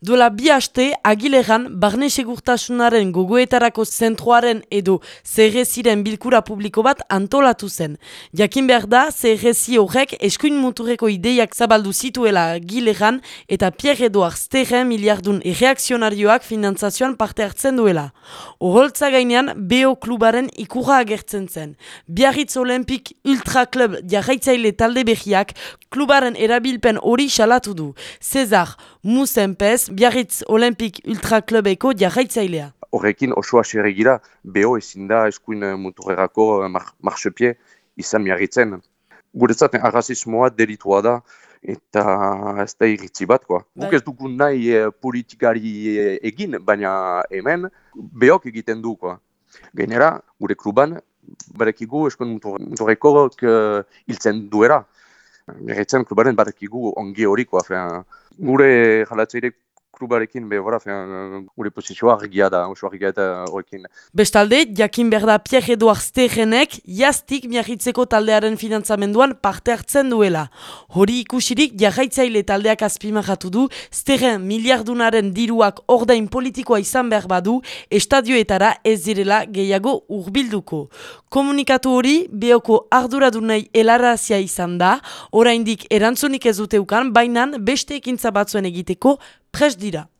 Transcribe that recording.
Duela 2 aste, Agileran, barne segurtasunaren gogoetarako zentroaren edo CRSiren bilkura publiko bat antolatu zen. Jakin behar da, CRSi horrek eskuin muturreko ideiak zabaldu zituela Agileran eta Pierre Edouard Sterren miliardun erreakzionarioak finantzazioan parte hartzen duela. Oholtza gainean, BO klubaren ikurra agertzen zen. Biarritz Olympic Ultra Club jarraitzaile talde behiak klubaren erabilpen hori salatu du. Cesar Musenpez, Biarritz Olympic Ultra Clubeko jarraitzailea. Horrekin oso haserre gira, BO ezin da eskuin muturrerako marxepie izan miarritzen. Guretzat arrazismoa delitua da eta ez da irritzi bat. Guk ez dugun nahi politikari egin, baina hemen BOk egiten du. Gainera, gure kluban, barekigu eskuin muturreko hiltzen duera. Gerritzen klubaren barekigu ongi hori. Gure jalatzeire klubarekin gure posizioa argia da, oso argia da horrekin. Bestalde, jakin behar da Pierre Edouard Sterrenek jaztik miarritzeko taldearen finantzamenduan parte hartzen duela. Hori ikusirik jarraitzaile taldeak azpimarratu du, Sterren miliardunaren diruak ordain politikoa izan behar badu, estadioetara ez direla gehiago hurbilduko. Komunikatu hori, BOko arduradunei helarazia izan da, oraindik erantzunik ez duteukan, bainan beste ekintza batzuen egiteko prest dira.